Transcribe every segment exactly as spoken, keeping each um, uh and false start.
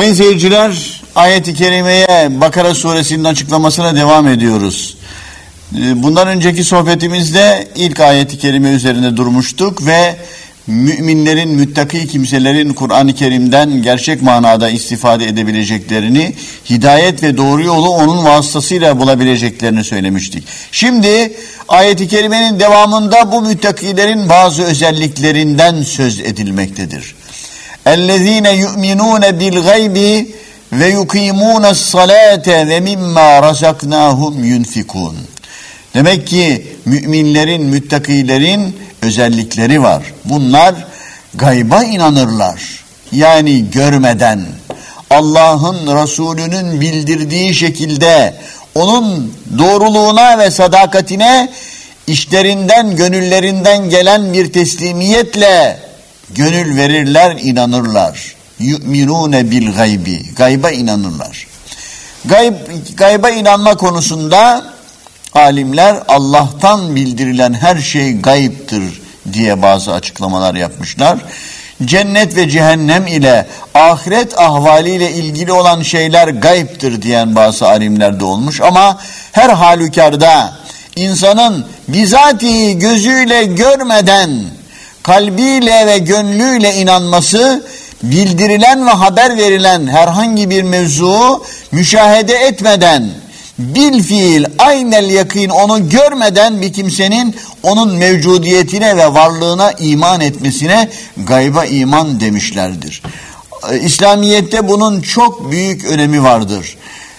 Sayın seyirciler, ayet-i kerimeye Bakara suresinin açıklamasına devam ediyoruz. Bundan önceki sohbetimizde ilk ayet-i kerime üzerinde durmuştuk ve müminlerin, müttaki kimselerin Kur'an-ı Kerim'den gerçek manada istifade edebileceklerini, hidayet ve doğru yolu onun vasıtasıyla bulabileceklerini söylemiştik. Şimdi ayet-i kerimenin devamında bu müttakilerin bazı özelliklerinden söz edilmektedir. اَلَّذ۪ينَ يُؤْمِنُونَ بِالْغَيْبِ وَيُقِيمُونَ الصَّلَاةَ وَمِمَّا رَزَقْنَاهُمْ يُنْفِقُونَ. Demek ki müminlerin, müttakilerin özellikleri var. Bunlar gayba inanırlar. Yani görmeden, Allah'ın Resulü'nün bildirdiği şekilde onun doğruluğuna ve sadakatine işlerinden, gönüllerinden gelen bir teslimiyetle gönül verirler, inanırlar. Yu'minune bil gaybi. Gayba inanırlar. Gayb, gayba inanma konusunda alimler Allah'tan bildirilen her şey gayiptir diye bazı açıklamalar yapmışlar. Cennet ve cehennem ile ahiret ahvaliyle ilgili olan şeyler gayiptir diyen bazı alimler de olmuş ama her halükarda insanın bizatihi gözüyle görmeden kalbiyle ve gönlüyle inanması, bildirilen ve haber verilen herhangi bir mevzuu müşahede etmeden, bil fiil aynel yakin onu görmeden bir kimsenin onun mevcudiyetine ve varlığına iman etmesine gayba iman demişlerdir. İslamiyet'te bunun çok büyük önemi vardır.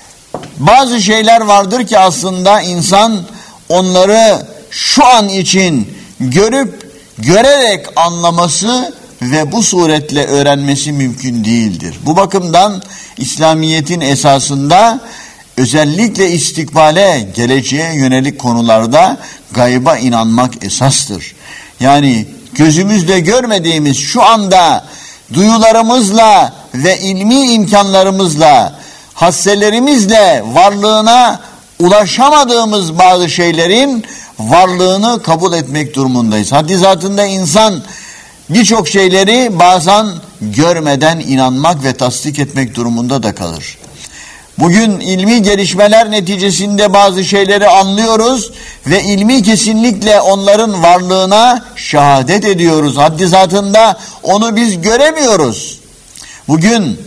Bazı şeyler vardır ki aslında insan onları şu an için görüp görerek anlaması ve bu suretle öğrenmesi mümkün değildir. Bu bakımdan İslamiyet'in esasında özellikle istikbale, geleceğe yönelik konularda gayba inanmak esastır. Yani gözümüzle görmediğimiz şu anda duyularımızla ve ilmi imkanlarımızla, hasselerimizle varlığına ulaşamadığımız bazı şeylerin varlığını kabul etmek durumundayız. Haddi zatında insan birçok şeyleri bazen görmeden inanmak ve tasdik etmek durumunda da kalır. Bugün ilmi gelişmeler neticesinde bazı şeyleri anlıyoruz ve ilmi kesinlikle onların varlığına şehadet ediyoruz. Haddi zatında onu biz göremiyoruz. Bugün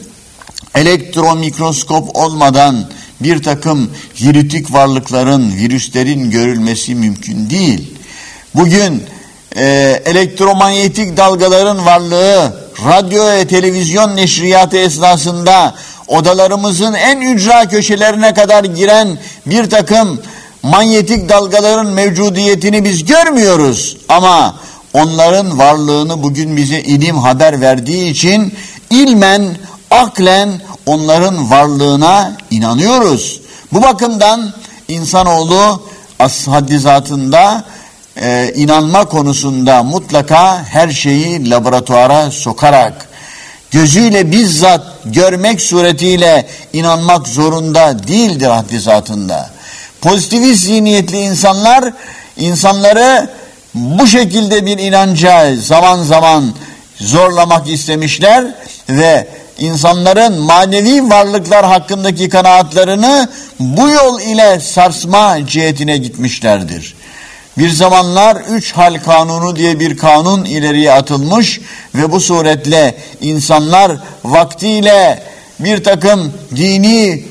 elektromikroskop olmadan bir takım virütik varlıkların, virüslerin görülmesi mümkün değil. Bugün e, elektromanyetik dalgaların varlığı, radyo ve televizyon neşriyatı esnasında odalarımızın en ücra köşelerine kadar giren bir takım manyetik dalgaların mevcudiyetini biz görmüyoruz. Ama onların varlığını bugün bize ilim haber verdiği için ilmen, aklen onların varlığına inanıyoruz. Bu bakımdan insanoğlu haddi zatında e, inanma konusunda mutlaka her şeyi laboratuvara sokarak, gözüyle bizzat görmek suretiyle inanmak zorunda değildir haddi zatında. Pozitivist zihniyetli insanlar, insanları bu şekilde bir inanca zaman zaman zorlamak istemişler ve İnsanların manevi varlıklar hakkındaki kanaatlerini bu yol ile sarsma cihetine gitmişlerdir. Bir zamanlar üç hal kanunu diye bir kanun ileriye atılmış ve bu suretle insanlar vaktiyle bir takım dini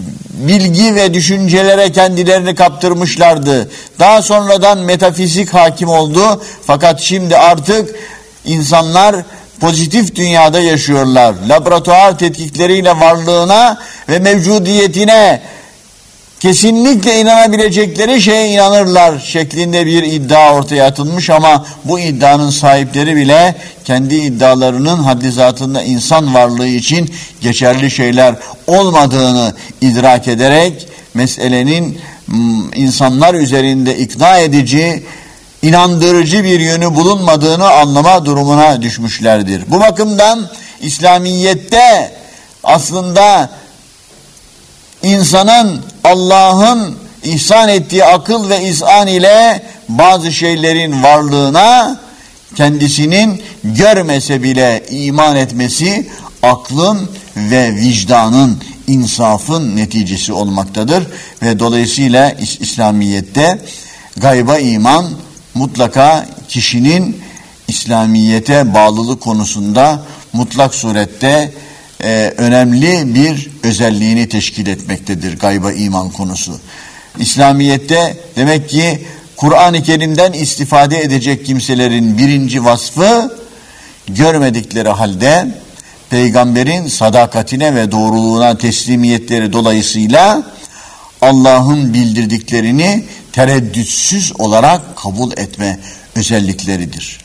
bilgi ve düşüncelere kendilerini kaptırmışlardı. Daha sonradan metafizik hakim oldu fakat şimdi artık insanlar pozitif dünyada yaşıyorlar. Laboratuvar tetkikleriyle varlığına ve mevcudiyetine kesinlikle inanabilecekleri şeye inanırlar şeklinde bir iddia ortaya atılmış ama bu iddianın sahipleri bile kendi iddialarının haddi zatında insan varlığı için geçerli şeyler olmadığını idrak ederek meselenin insanlar üzerinde ikna edici, inandırıcı bir yönü bulunmadığını anlama durumuna düşmüşlerdir. Bu bakımdan İslamiyet'te aslında insanın Allah'ın ihsan ettiği akıl ve izan ile bazı şeylerin varlığına kendisinin görmese bile iman etmesi, aklın ve vicdanın, insafın neticesi olmaktadır. Ve dolayısıyla İslamiyet'te gayba iman mutlaka kişinin İslamiyet'e bağlılık konusunda mutlak surette e, önemli bir özelliğini teşkil etmektedir gayba iman konusu. İslamiyet'te demek ki Kur'an-ı Kerim'den istifade edecek kimselerin birinci vasfı, görmedikleri halde peygamberin sadakatine ve doğruluğuna teslimiyetleri dolayısıyla Allah'ın bildirdiklerini tereddütsüz olarak kabul etme özellikleridir.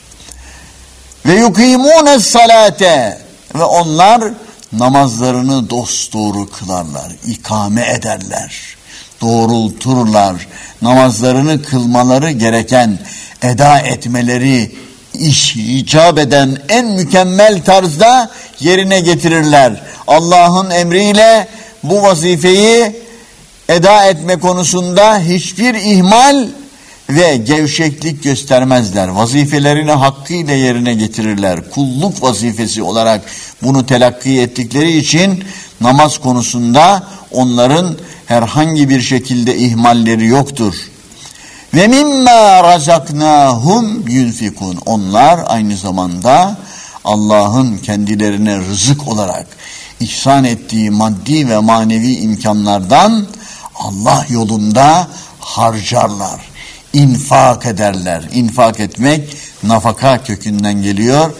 Ve yukimûnes salate, ve onlar namazlarını dosdoğru kılarlar, ikame ederler, doğrulturlar. Namazlarını kılmaları gereken, eda etmeleri iş icap eden en mükemmel tarzda yerine getirirler. Allah'ın emriyle bu vazifeyi eda etme konusunda hiçbir ihmal ve gevşeklik göstermezler. Vazifelerini hakkıyla yerine getirirler. Kulluk vazifesi olarak bunu telakki ettikleri için namaz konusunda onların herhangi bir şekilde ihmalleri yoktur. Ve mimma razaknahum yunfikun. Onlar aynı zamanda Allah'ın kendilerine rızık olarak ihsan ettiği maddi ve manevi imkanlardan Allah yolunda harcarlar, infak ederler. İnfak etmek nafaka kökünden geliyor.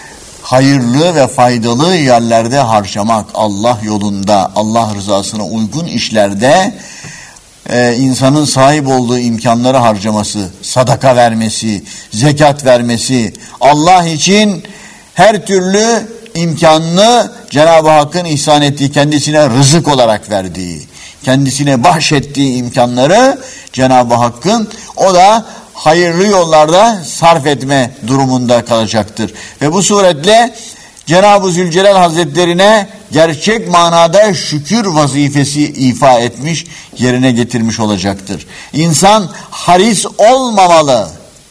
Hayırlı ve faydalı yerlerde harcamak, Allah yolunda, Allah rızasına uygun işlerde e, insanın sahip olduğu imkanları harcaması, sadaka vermesi, zekat vermesi, Allah için her türlü imkanını Cenab-ı Hakk'ın ihsan ettiği, kendisine rızık olarak verdiği, kendisine bahşettiği imkanları Cenab-ı Hakk'ın, o da hayırlı yollarda sarf etme durumunda kalacaktır. Ve bu suretle Cenab-ı Zülcelal Hazretlerine gerçek manada şükür vazifesi ifa etmiş, yerine getirmiş olacaktır. İnsan haris olmamalı.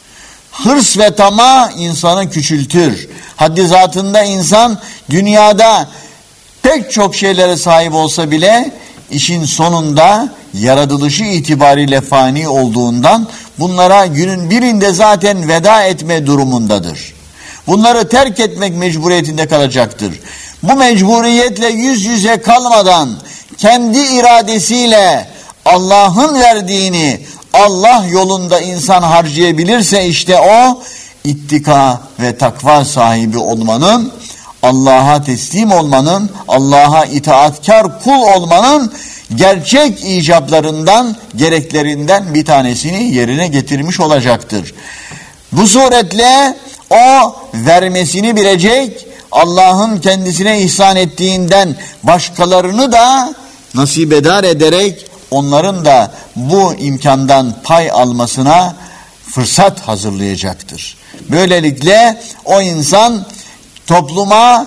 Hırs ve tamah insanı küçültür. Haddi zatında insan dünyada pek çok şeylere sahip olsa bile işin sonunda yaratılışı itibariyle fani olduğundan bunlara günün birinde zaten veda etme durumundadır. Bunları terk etmek mecburiyetinde kalacaktır. Bu mecburiyetle yüz yüze kalmadan kendi iradesiyle Allah'ın verdiğini Allah yolunda insan harcayabilirse işte o ittika ve takva sahibi olmanın, Allah'a teslim olmanın, Allah'a itaatkar kul olmanın gerçek icaplarından, gereklerinden bir tanesini yerine getirmiş olacaktır. Bu suretle o vermesini bilecek, Allah'ın kendisine ihsan ettiğinden başkalarını da nasibedar ederek onların da bu imkandan pay almasına fırsat hazırlayacaktır. Böylelikle o insan topluma,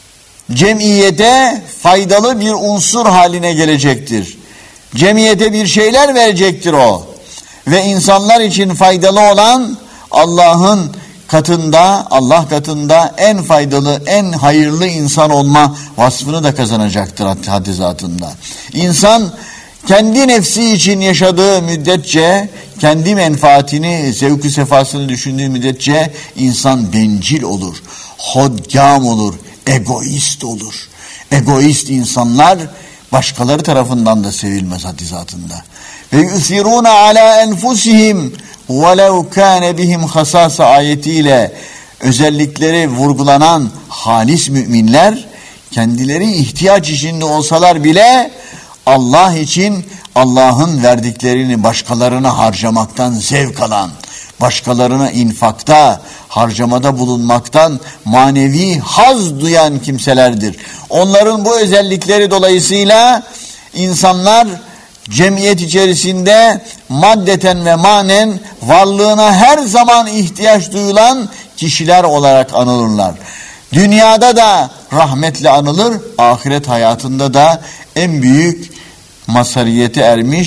cemiyete faydalı bir unsur haline gelecektir. Cemiyete bir şeyler verecektir o. Ve insanlar için faydalı olan Allah'ın katında, Allah katında en faydalı, en hayırlı insan olma vasfını da kazanacaktır haddi zatında. İnsan kendi nefsi için yaşadığı müddetçe, kendi menfaatini, zevk-ü sefasını düşündüğü müddetçe insan bencil olur, hodgam olur, egoist olur. Egoist insanlar başkaları tarafından da sevilmez haddi zatında. Ve yusiruna ala enfusihim velev kâne bihim hasâsa ayetiyle özellikleri vurgulanan halis müminler kendileri ihtiyaç içinde olsalar bile Allah için Allah'ın verdiklerini başkalarına harcamaktan zevk alan, başkalarına infakta, harcamada bulunmaktan manevi haz duyan kimselerdir. Onların bu özellikleri dolayısıyla insanlar cemiyet içerisinde maddeten ve manen varlığına her zaman ihtiyaç duyulan kişiler olarak anılırlar. Dünyada da rahmetle anılır, ahiret hayatında da en büyük mazhariyete ermiş,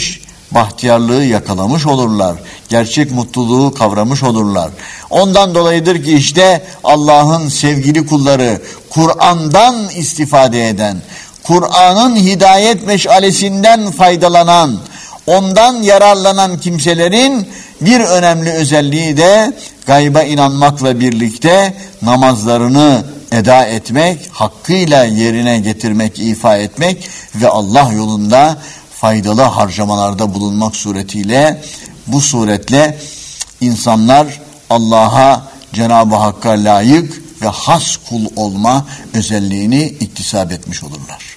bahtiyarlığı yakalamış olurlar. Gerçek mutluluğu kavramış olurlar. Ondan dolayıdır ki işte Allah'ın sevgili kulları, Kur'an'dan istifade eden, Kur'an'ın hidayet meşalesinden faydalanan, ondan yararlanan kimselerin bir önemli özelliği de gayba inanmakla birlikte namazlarını eda etmek, hakkıyla yerine getirmek, ifa etmek ve Allah yolunda faydalı harcamalarda bulunmak suretiyle, bu suretle insanlar Allah'a, Cenab-ı Hakk'a layık ve has kul olma özelliğini iktisap etmiş olurlar.